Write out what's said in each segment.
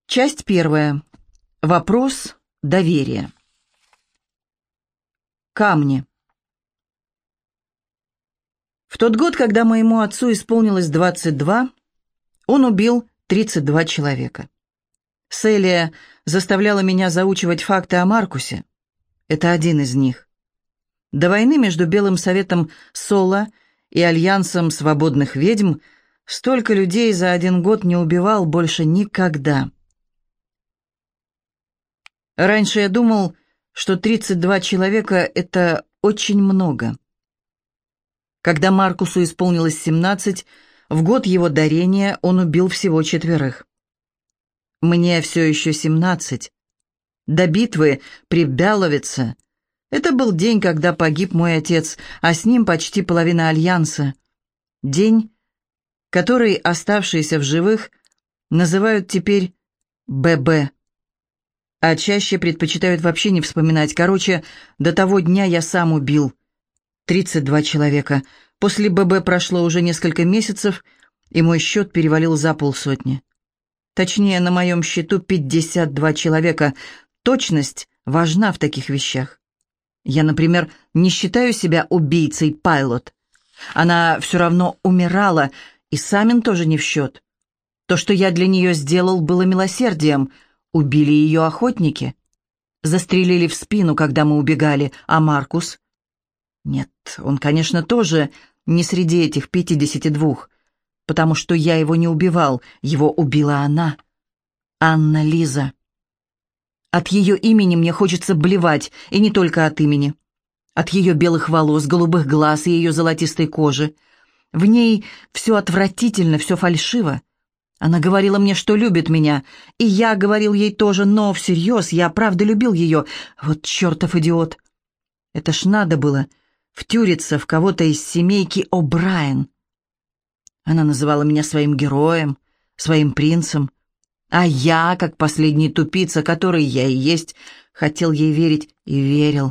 Часть первая. Вопрос доверия. Камни. В тот год, когда моему отцу исполнилось 22, он убил 32 человека. Селия заставляла меня заучивать факты о Маркусе. Это один из них. До войны между Белым Советом Соло и Альянсом свободных ведьм столько людей за один год не убивал больше никогда. Раньше я думал, что 32 человека — это очень много. Когда Маркусу исполнилось 17, в год его дарения он убил всего 4. Мне все еще 17. До битвы при Бяловице это был день, когда погиб мой отец, а с ним почти половина Альянса. День, который оставшиеся в живых называют теперь ББ. А чаще предпочитают вообще не вспоминать. Короче, до того дня я сам убил 32 человека. После ББ прошло уже несколько месяцев, и мой счет перевалил за 50. Точнее, на моем счету 52 человека. Точность важна в таких вещах. Я, например, не считаю себя убийцей Пайлот. Она все равно умирала, и Самин тоже не в счет. То, что я для нее сделал, было милосердием. Убили ее охотники. Застрелили в спину, когда мы убегали. А Маркус? Нет, он, конечно, тоже не среди этих 52, потому что я его не убивал. Его убила она. Анна-Лиза. От ее имени мне хочется блевать, и не только от имени. От ее белых волос, голубых глаз и ее золотистой кожи. В ней все отвратительно, все фальшиво. Она говорила мне, что любит меня, и я говорил ей тоже, но всерьез я правда любил ее. Вот чертов идиот. Это ж надо было втюриться в кого-то из семейки О'Брайен. Она называла меня своим героем, своим принцем, а я, как последний тупица, который я и есть, хотел ей верить и верил.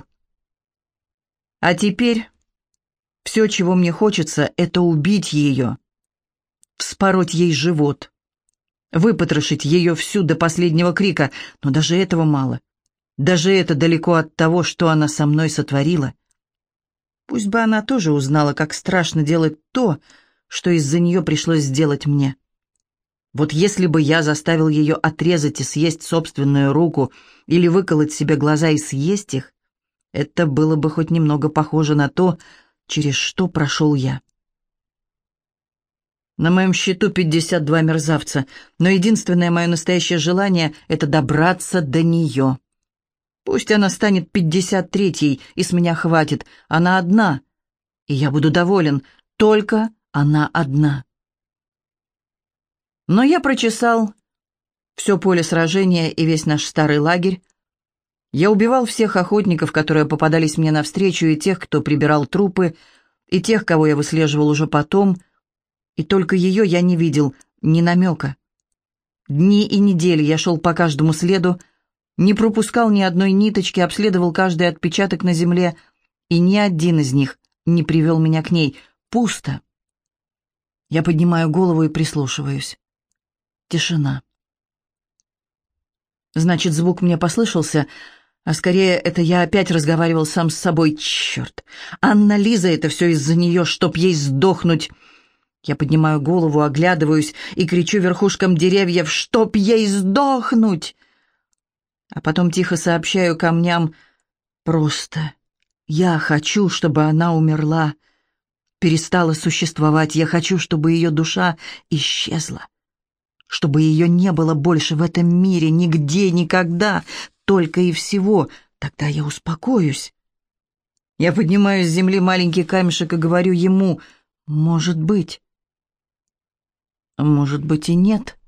А теперь все, чего мне хочется, это убить ее, вспороть ей живот, выпотрошить ее всю до последнего крика, но даже этого мало. Даже это далеко от того, что она со мной сотворила. Пусть бы она тоже узнала, как страшно делать то, что из-за нее пришлось сделать мне. Вот если бы я заставил ее отрезать и съесть собственную руку или выколоть себе глаза и съесть их, это было бы хоть немного похоже на то, через что прошел я. На моем счету 52 мерзавца, но единственное мое настоящее желание — это добраться до нее. Пусть она станет 53-й, и с меня хватит. Она одна, и я буду доволен. Только она одна. Но я прочесал все поле сражения и весь наш старый лагерь. Я убивал всех охотников, которые попадались мне навстречу, и тех, кто прибирал трупы, и тех, кого я выслеживал уже потом, и только ее я не видел, ни намека. Дни и недели я шел по каждому следу, не пропускал ни одной ниточки, обследовал каждый отпечаток на земле, и ни один из них не привел меня к ней. Пусто. Я поднимаю голову и прислушиваюсь. Тишина. Значит, звук мне послышался, а скорее это я опять разговаривал сам с собой. Черт! Анна-Лиза, это все из-за нее, чтоб ей сдохнуть. Я поднимаю голову, оглядываюсь и кричу верхушкам деревьев, чтоб ей сдохнуть. А потом тихо сообщаю камням: просто я хочу, чтобы она умерла, перестала существовать. Я хочу, чтобы ее душа исчезла, чтобы ее не было больше в этом мире, нигде, никогда, только и всего. Тогда я успокоюсь. Я поднимаю с земли маленький камешек и говорю ему: может быть. Может быть и нет.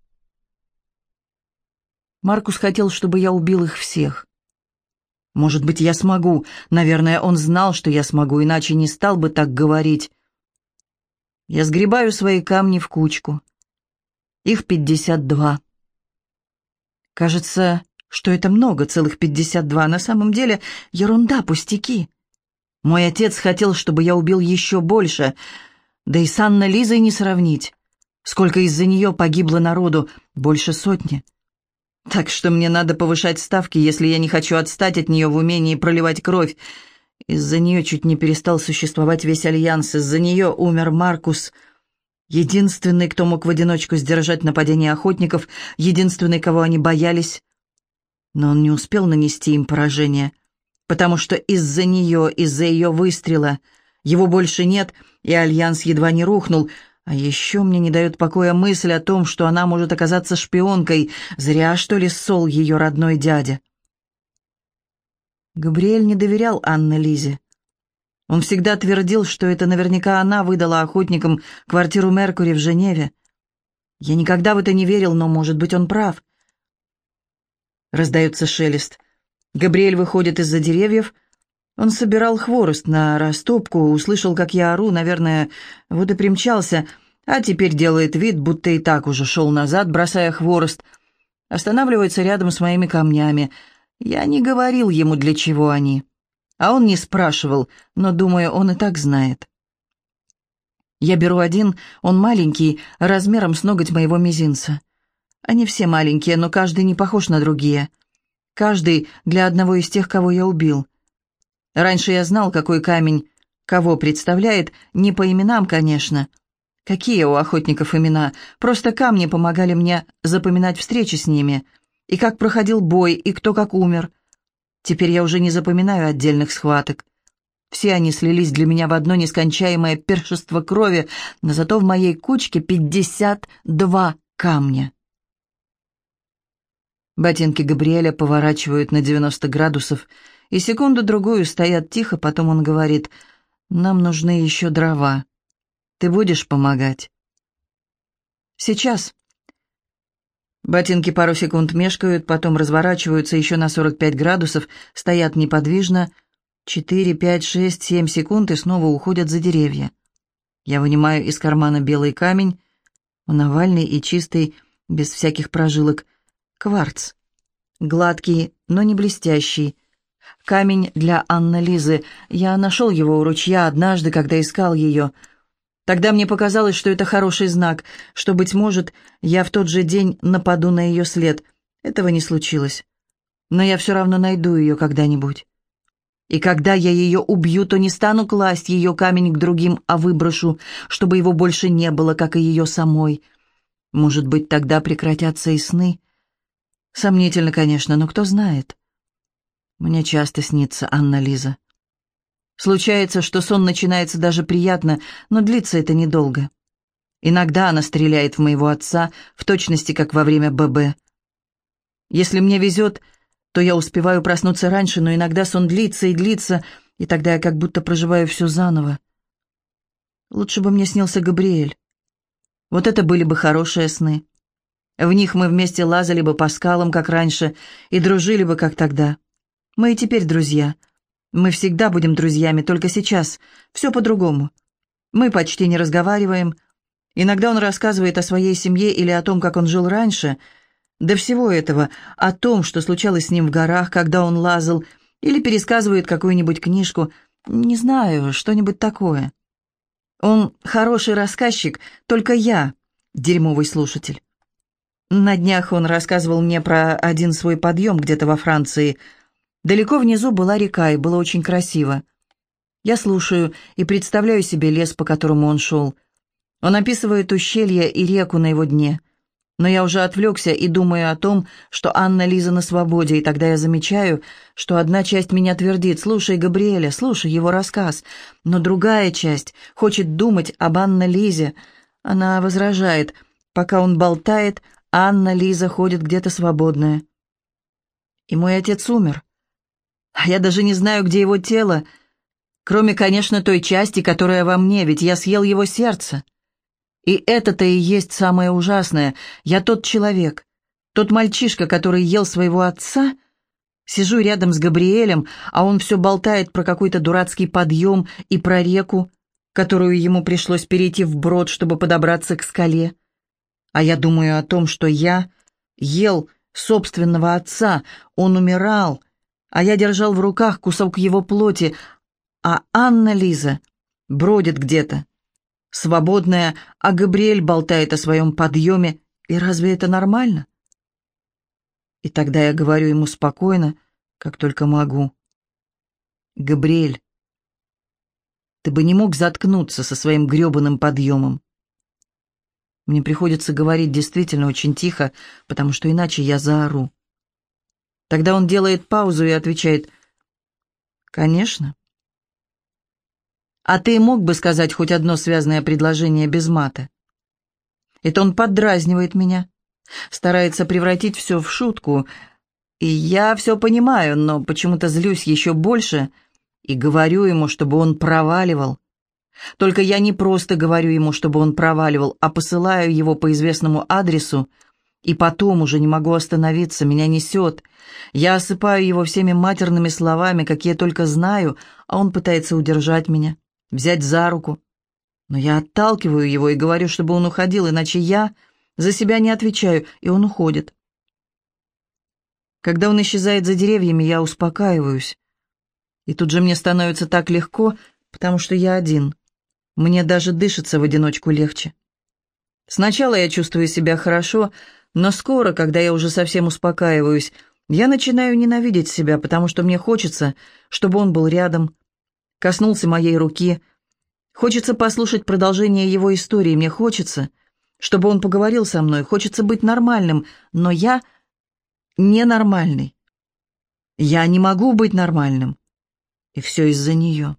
Маркус хотел, чтобы я убил их всех. Может быть, я смогу. Наверное, он знал, что я смогу, иначе не стал бы так говорить. Я сгребаю свои камни в кучку. Их 52. Кажется, что это много, целых 52. На самом деле ерунда, пустяки. Мой отец хотел, чтобы я убил еще больше, да и с Анной-Лизой не сравнить. Сколько из-за нее погибло народу? Больше 100. Так что мне надо повышать ставки, если я не хочу отстать от нее в умении проливать кровь. Из-за нее чуть не перестал существовать весь Альянс, из-за нее умер Маркус. Единственный, кто мог в одиночку сдержать нападение охотников, единственный, кого они боялись. Но он не успел нанести им поражение, потому что из-за нее, из-за ее выстрела, его больше нет, и Альянс едва не рухнул. А еще мне не дает покоя мысль о том, что она может оказаться шпионкой. Зря, что ли, ссол ее родной дядя. Габриэль не доверял Анне-Лизе. Он всегда твердил, что это наверняка она выдала охотникам квартиру Меркури в Женеве. Я никогда в это не верил, но, может быть, он прав. Раздается шелест. Габриэль выходит из-за деревьев. Он собирал хворост на растопку, услышал, как я ору, наверное, вот и примчался, а теперь делает вид, будто и так уже шел назад, бросая хворост. Останавливается рядом с моими камнями. Я не говорил ему, для чего они. А он не спрашивал, но, думаю, он и так знает. Я беру один, он маленький, размером с ноготь моего мизинца. Они все маленькие, но каждый не похож на другие. Каждый для одного из тех, кого я убил. Раньше я знал, какой камень кого представляет, не по именам, конечно. Какие у охотников имена? Просто камни помогали мне запоминать встречи с ними, и как проходил бой, и кто как умер. Теперь я уже не запоминаю отдельных схваток. Все они слились для меня в одно нескончаемое пиршество крови, но зато в моей кучке 52 камня. Ботинки Габриэля поворачивают на 90 градусов, и секунду-другую стоят тихо, потом он говорит: «Нам нужны еще дрова. Ты будешь помогать?» «Сейчас». Ботинки пару секунд мешкают, потом разворачиваются еще на 45 градусов, стоят неподвижно. 4, 5, 6, 7 секунд и снова уходят за деревья. Я вынимаю из кармана белый камень. Он овальный и чистый, без всяких прожилок. Кварц. Гладкий, но не блестящий. Камень для Анны-Лизы. Я нашел его у ручья однажды, когда искал ее. Тогда мне показалось, что это хороший знак, что, быть может, я в тот же день нападу на ее след. Этого не случилось. Но я все равно найду ее когда-нибудь. И когда я ее убью, то не стану класть ее камень к другим, а выброшу, чтобы его больше не было, как и ее самой. Может быть, тогда прекратятся и сны. Сомнительно, конечно, но кто знает. Мне часто снится Анна-Лиза. Случается, что сон начинается даже приятно, но длится это недолго. Иногда она стреляет в моего отца, в точности, как во время ББ. Если мне везет, то я успеваю проснуться раньше, но иногда сон длится и длится, и тогда я как будто проживаю все заново. Лучше бы мне снился Габриэль. Вот это были бы хорошие сны. В них мы вместе лазали бы по скалам, как раньше, и дружили бы, как тогда. Мы и теперь друзья. Мы всегда будем друзьями, только сейчас все по-другому. Мы почти не разговариваем. Иногда он рассказывает о своей семье или о том, как он жил раньше. До всего этого, о том, что случалось с ним в горах, когда он лазал, или пересказывает какую-нибудь книжку, не знаю, что-нибудь такое. Он хороший рассказчик, только я дерьмовый слушатель. На днях он рассказывал мне про один свой подъем где-то во Франции. Далеко внизу была река, и было очень красиво. Я слушаю и представляю себе лес, по которому он шел. Он описывает ущелье и реку на его дне. Но я уже отвлекся и думаю о том, что Анна-Лиза на свободе, и тогда я замечаю, что одна часть меня твердит: «Слушай Габриэля, слушай его рассказ», но другая часть хочет думать об Анна-Лизе. Она возражает: пока он болтает, Анна-Лиза ходит где-то свободная. И мой отец умер. А я даже не знаю, где его тело, кроме, конечно, той части, которая во мне, ведь я съел его сердце. И это-то и есть самое ужасное. Я тот человек, тот мальчишка, который ел своего отца. Сижу рядом с Габриэлем, а он все болтает про какой-то дурацкий подъем и про реку, которую ему пришлось перейти вброд, чтобы подобраться к скале. А я думаю о том, что я ел собственного отца, он умирал, а я держал в руках кусок его плоти, а Анна-Лиза бродит где-то, свободная, а Габриэль болтает о своем подъеме, и разве это нормально? И тогда я говорю ему спокойно, как только могу: «Габриэль, ты бы не мог заткнуться со своим грёбаным подъемом». Мне приходится говорить действительно очень тихо, потому что иначе я заору. Тогда он делает паузу и отвечает: «Конечно». «А ты мог бы сказать хоть одно связное предложение без мата?» Это он поддразнивает меня, старается превратить все в шутку. И я все понимаю, но почему-то злюсь еще больше и говорю ему, чтобы он проваливал. Только я не просто говорю ему, чтобы он проваливал, а посылаю его по известному адресу, и потом уже не могу остановиться, меня несет. Я осыпаю его всеми матерными словами, какие только знаю, а он пытается удержать меня, взять за руку. Но я отталкиваю его и говорю, чтобы он уходил, иначе я за себя не отвечаю, и он уходит. Когда он исчезает за деревьями, я успокаиваюсь. И тут же мне становится так легко, потому что я один. Мне даже дышится в одиночку легче. Сначала я чувствую себя хорошо, но скоро, когда я уже совсем успокаиваюсь, я начинаю ненавидеть себя, потому что мне хочется, чтобы он был рядом, коснулся моей руки. Хочется послушать продолжение его истории, мне хочется, чтобы он поговорил со мной, хочется быть нормальным, но я ненормальный. Я не могу быть нормальным. И все из-за нее.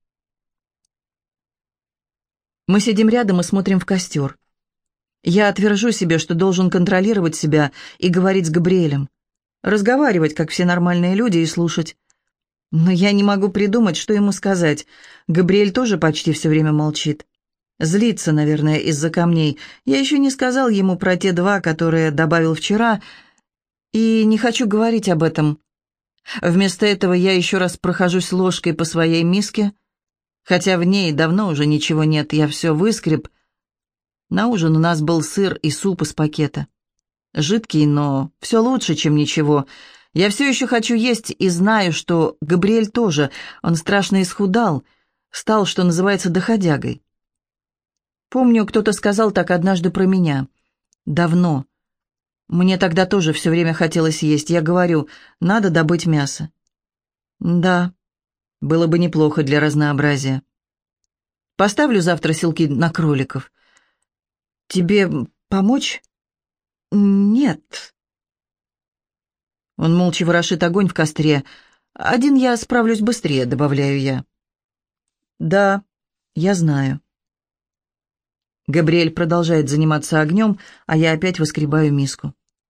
Мы сидим рядом и смотрим в костер. Я отвержу себе, что должен контролировать себя и говорить с Габриэлем. Разговаривать, как все нормальные люди, и слушать. Но я не могу придумать, что ему сказать. Габриэль тоже почти все время молчит. Злится, наверное, из-за камней. Я еще не сказал ему про те 2, которые добавил вчера, и не хочу говорить об этом. Вместо этого я еще раз прохожусь ложкой по своей миске, хотя в ней давно уже ничего нет, я все выскреб. На ужин у нас был сыр и суп из пакета. Жидкий, но все лучше, чем ничего. Я все еще хочу есть и знаю, что Габриэль тоже. Он страшно исхудал, стал, что называется, доходягой. Помню, кто-то сказал так однажды про меня. Давно. Мне тогда тоже все время хотелось есть. Я говорю, надо добыть мясо. Да, было бы неплохо для разнообразия. Поставлю завтра селки на кроликов. Тебе помочь? Нет. Он молча ворошит огонь в костре. Один я справлюсь быстрее, добавляю я. Да, я знаю. Габриэль продолжает заниматься огнем, а я опять выскребаю миску.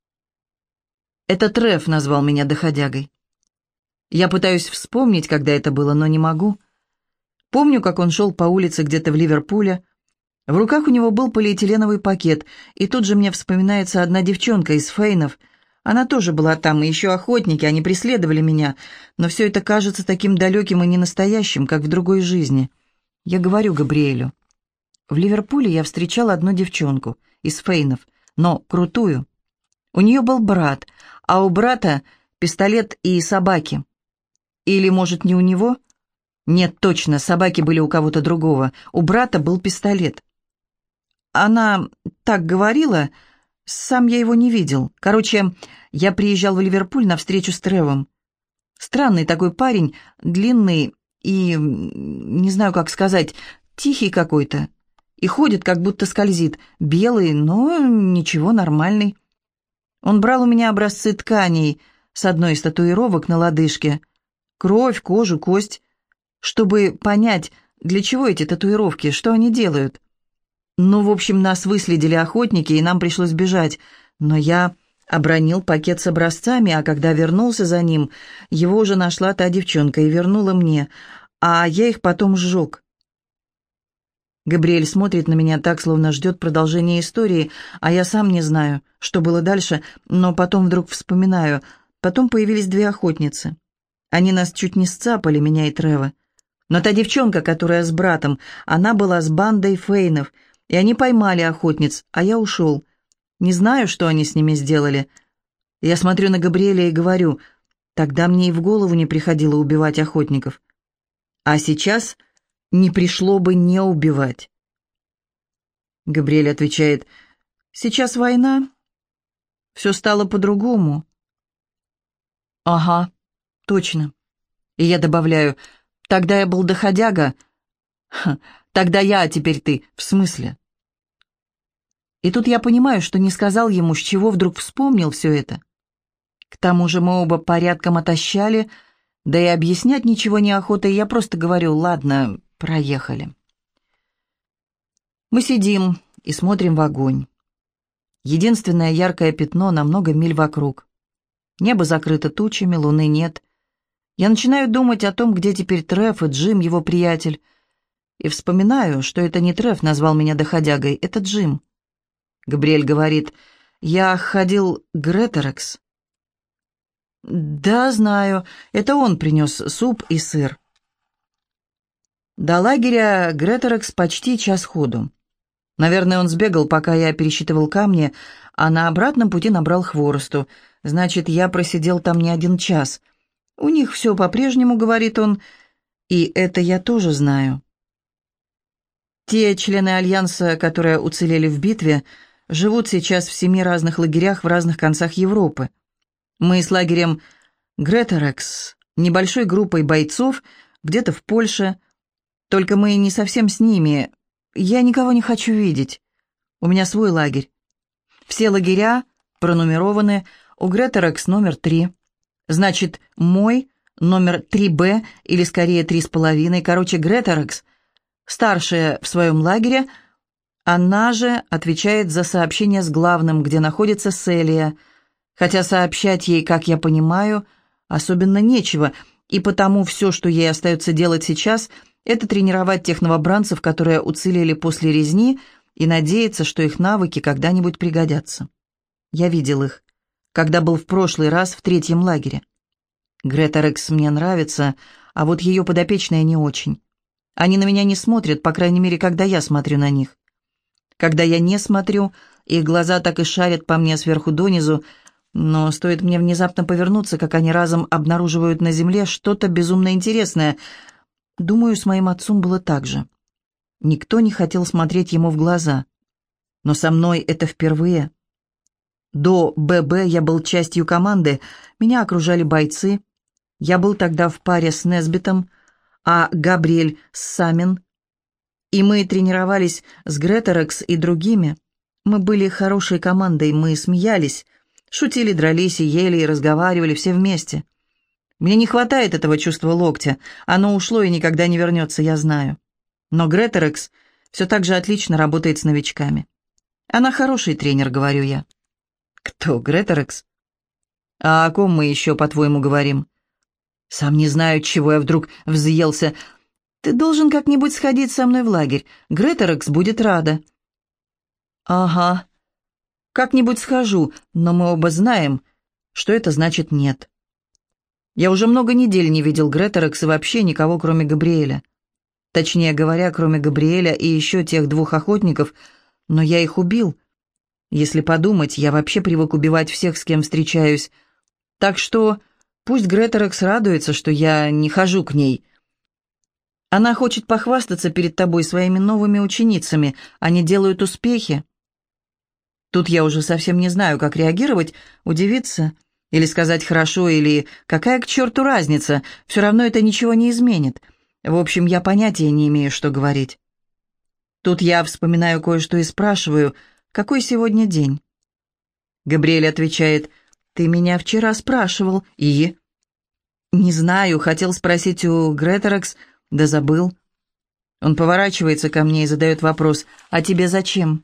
Это Треф назвал меня доходягой. Я пытаюсь вспомнить, когда это было, но не могу. Помню, как он шел по улице где-то в Ливерпуле. В руках у него был полиэтиленовый пакет, и тут же мне вспоминается одна девчонка из Фейнов. Она тоже была там, и еще охотники, они преследовали меня, но все это кажется таким далеким и ненастоящим, как в другой жизни. Я говорю Габриэлю. В Ливерпуле я встречала одну девчонку из Фейнов, но крутую. У нее был брат, а у брата пистолет и собаки. Или, может, не у него? Нет, точно, собаки были у кого-то другого. У брата был пистолет. Она так говорила, сам я его не видел. Короче, я приезжал в Ливерпуль на встречу с Тревом. Странный такой парень, длинный и, не знаю, как сказать, тихий какой-то. И ходит, как будто скользит, белый, но ничего, нормальный. Он брал у меня образцы тканей с одной из татуировок на лодыжке. Кровь, кожу, кость. Чтобы понять, для чего эти татуировки, что они делают. Ну, в общем, нас выследили охотники, и нам пришлось бежать. Но я обронил пакет с образцами, а когда вернулся за ним, его уже нашла та девчонка и вернула мне, а я их потом сжег. Габриэль смотрит на меня так, словно ждет продолжения истории, а я сам не знаю, что было дальше, но потом вдруг вспоминаю. Потом появились 2 охотницы. Они нас чуть не сцапали, меня и Трева. Но та девчонка, которая с братом, она была с бандой Фейнов, и они поймали охотниц, а я ушел. Не знаю, что они с ними сделали. Я смотрю на Габриэля и говорю, тогда мне и в голову не приходило убивать охотников. А сейчас не пришло бы не убивать. Габриэль отвечает, сейчас война, все стало по-другому. Ага, точно. И я добавляю: тогда я был доходяга. Ха, тогда я, а теперь ты. В смысле? И тут я понимаю, что не сказал ему, с чего вдруг вспомнил все это. К тому же мы оба порядком отощали, да и объяснять ничего неохота, и я просто говорю: ладно, проехали. Мы сидим и смотрим в огонь. Единственное яркое пятно на много миль вокруг. Небо закрыто тучами, луны нет. Я начинаю думать о том, где теперь Треф и Джим, его приятель, и вспоминаю, что это не Треф назвал меня доходягой, это Джим. Габриэль говорит: «Я ходил к Гретерекс». «Да, знаю, это он принес суп и сыр». До лагеря Гретерекс почти час ходу. Наверное, он сбегал, пока я пересчитывал камни, а на обратном пути набрал хворосту. Значит, я просидел там не 1 час. У них все по-прежнему, говорит он, и это я тоже знаю. Те члены Альянса, которые уцелели в битве, живут сейчас в 7 разных лагерях в разных концах Европы. Мы с лагерем Гретерекс, небольшой группой бойцов, где-то в Польше, только мы не совсем с ними. Я никого не хочу видеть. У меня свой лагерь. Все лагеря пронумерованы, у Гретерекс номер 3. Значит, мой номер 3Б, или скорее 3,5. Короче, Гретерекс, старшая в своем лагере, она же отвечает за сообщение с главным, где находится Селия, хотя сообщать ей, как я понимаю, особенно нечего, и потому все, что ей остается делать сейчас, это тренировать тех новобранцев, которые уцелели после резни, и надеяться, что их навыки когда-нибудь пригодятся. Я видел их, когда был в прошлый раз в 3-м лагере. Гретерекс мне нравится, а вот ее подопечные не очень. Они на меня не смотрят, по крайней мере, когда я смотрю на них. Когда я не смотрю, их глаза так и шарят по мне сверху донизу, но стоит мне внезапно повернуться, как они разом обнаруживают на земле что-то безумно интересное. Думаю, с моим отцом было так же. Никто не хотел смотреть ему в глаза. Но со мной это впервые. До ББ я был частью команды, меня окружали бойцы. Я был тогда в паре с Несбитом, а Габриэль с Самин. И мы тренировались с Гретерекс и другими. Мы были хорошей командой, мы смеялись, шутили, дрались и ели, и разговаривали все вместе. Мне не хватает этого чувства локтя, оно ушло и никогда не вернется, я знаю. Но Гретерекс все так же отлично работает с новичками. Она хороший тренер, говорю я. Кто, Гретерекс? А о ком мы еще, по-твоему, говорим? Сам не знаю, чего я вдруг взъелся. Ты должен как-нибудь сходить со мной в лагерь. Гретерекс будет рада. Ага, как-нибудь схожу, но мы оба знаем, что это значит нет. Я уже много недель не видел Гретерекс и вообще никого, кроме Габриэля. Точнее говоря, кроме Габриэля и еще тех 2 охотников, но я их убил. Если подумать, я вообще привык убивать всех, с кем встречаюсь. Так что пусть Гретерекс радуется, что я не хожу к ней. Она хочет похвастаться перед тобой своими новыми ученицами. Они делают успехи. Тут я уже совсем не знаю, как реагировать, удивиться, или сказать хорошо, или какая к черту разница, все равно это ничего не изменит. В общем, я понятия не имею, что говорить. Тут я вспоминаю кое-что и спрашиваю, какой сегодня день? Габриэль отвечает: «Ты меня вчера спрашивал, и...» «Не знаю, хотел спросить у Гретерекс, да забыл». Он поворачивается ко мне и задает вопрос: «А тебе зачем?»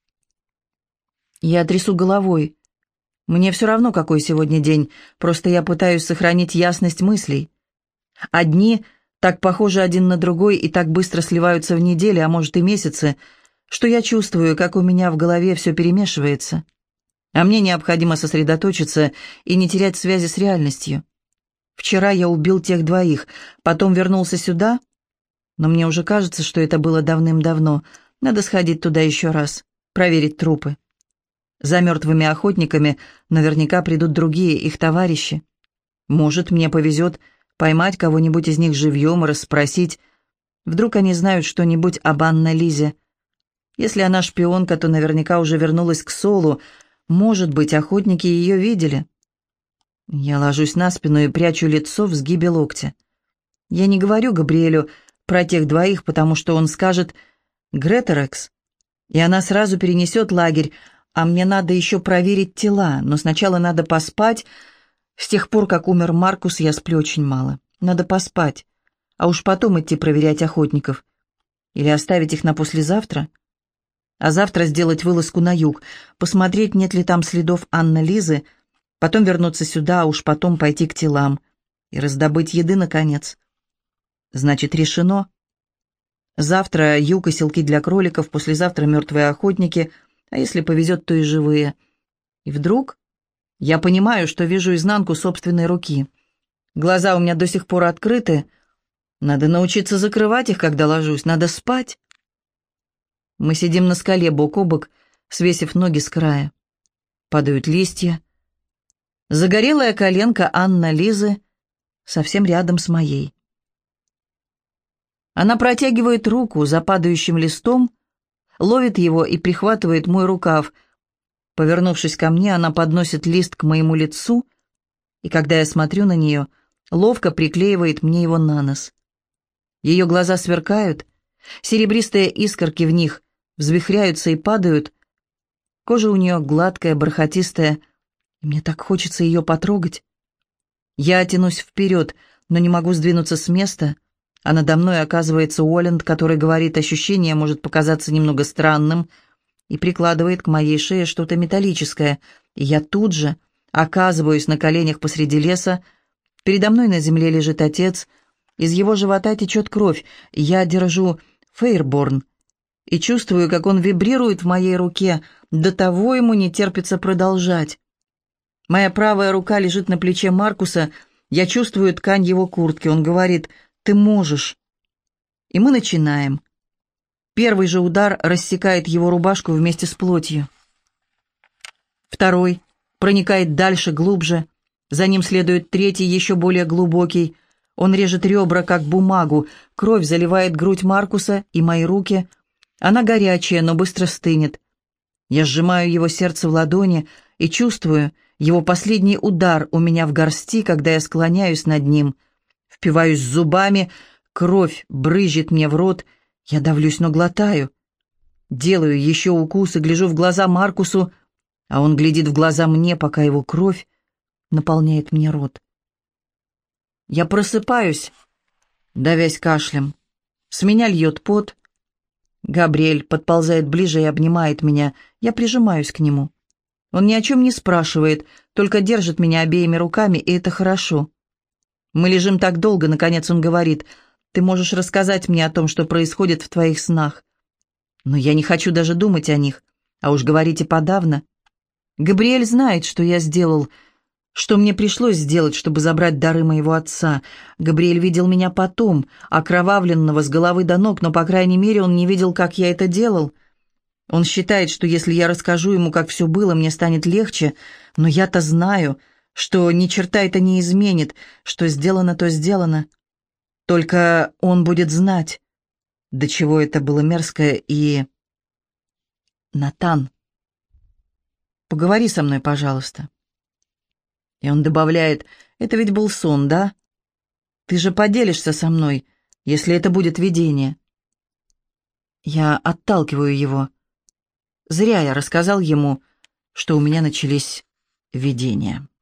Я трясу головой. Мне все равно, какой сегодня день, просто я пытаюсь сохранить ясность мыслей. Одни так похожи один на другой и так быстро сливаются в недели, а может и месяцы, что я чувствую, как у меня в голове все перемешивается. А мне необходимо сосредоточиться и не терять связи с реальностью. Вчера я убил тех 2, потом вернулся сюда, но мне уже кажется, что это было давным-давно. Надо сходить туда еще раз, проверить трупы. За мертвыми охотниками наверняка придут другие, их товарищи. Может, мне повезет поймать кого-нибудь из них живьем и расспросить. Вдруг они знают что-нибудь об Анна-Лизе. Если она шпионка, то наверняка уже вернулась к Солу. Может быть, охотники ее видели. Я ложусь на спину и прячу лицо в сгибе локтя. Я не говорю Габриэлю про тех двоих, потому что он скажет «Гретерекс», и она сразу перенесет лагерь, а мне надо еще проверить тела, но сначала надо поспать. С тех пор, как умер Маркус, я сплю очень мало. Надо поспать, а уж потом идти проверять охотников. Или оставить их на послезавтра? А завтра сделать вылазку на юг, посмотреть, нет ли там следов Анны-Лизы, потом вернуться сюда, а уж потом пойти к телам и раздобыть еды, наконец. Значит, решено. Завтра юг и селки для кроликов, послезавтра мертвые охотники, а если повезет, то и живые. И вдруг я понимаю, что вижу изнанку собственной руки. Глаза у меня до сих пор открыты. Надо научиться закрывать их, когда ложусь. Надо спать. Мы сидим на скале бок о бок, свесив ноги с края. Падают листья. Загорелая коленка Анны-Лизы совсем рядом с моей. Она протягивает руку за падающим листом, ловит его и прихватывает мой рукав. Повернувшись ко мне, она подносит лист к моему лицу, и когда я смотрю на нее, ловко приклеивает мне его на нос. Ее глаза сверкают, серебристые искорки в них взвихряются и падают. Кожа у нее гладкая, бархатистая, и мне так хочется ее потрогать. Я тянусь вперед, но не могу сдвинуться с места, а надо мной оказывается Уолланд, который говорит, ощущение может показаться немного странным, и прикладывает к моей шее что-то металлическое, и я тут же оказываюсь на коленях посреди леса. Передо мной на земле лежит отец, из его живота течет кровь, я держу Фейрборн и чувствую, как он вибрирует в моей руке, до того ему не терпится продолжать. Моя правая рука лежит на плече Маркуса, я чувствую ткань его куртки, он говорит «Ты можешь». И мы начинаем. Первый же удар рассекает его рубашку вместе с плотью. Второй проникает дальше, глубже. За ним следует третий, еще более глубокий. Он режет ребра, как бумагу. Кровь заливает грудь Маркуса и мои руки. Она горячая, но быстро стынет. Я сжимаю его сердце в ладони и чувствую его последний удар у меня в горсти, когда я склоняюсь над ним. Впиваюсь зубами, кровь брызжет мне в рот. Я давлюсь, но глотаю. Делаю еще укус и гляжу в глаза Маркусу, а он глядит в глаза мне, пока его кровь наполняет мне рот. Я просыпаюсь, давясь кашлем. С меня льет пот. Габриэль подползает ближе и обнимает меня. Я прижимаюсь к нему. Он ни о чем не спрашивает, только держит меня обеими руками, и это хорошо. Мы лежим так долго, наконец он говорит: «Ты можешь рассказать мне о том, что происходит в твоих снах». Но я не хочу даже думать о них, а уж говорить и подавно. Габриэль знает, что я сделал, что мне пришлось сделать, чтобы забрать дары моего отца. Габриэль видел меня потом, окровавленного с головы до ног, но, по крайней мере, он не видел, как я это делал. Он считает, что если я расскажу ему, как все было, мне станет легче, но я-то знаю, что ни черта это не изменит, что сделано, то сделано. Только он будет знать, до чего это было мерзкое и... «Натан, поговори со мной, пожалуйста». И он добавляет: «Это ведь был сон, да? Ты же поделишься со мной, если это будет видение». Я отталкиваю его. Зря я рассказал ему, что у меня начались видения.